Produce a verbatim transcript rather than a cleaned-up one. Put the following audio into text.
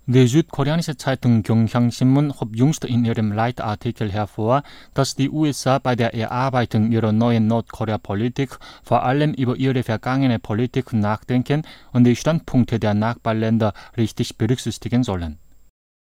Die südkoreanische Zeitung Gyeonghang-Sinmun hob jüngst in ihrem Leitartikel hervor, dass die U S A bei der Erarbeitung ihrer neuen Nordkorea-Politik vor allem über ihre vergangene Politik nachdenken und die Standpunkte der Nachbarländer richtig berücksichtigen sollen.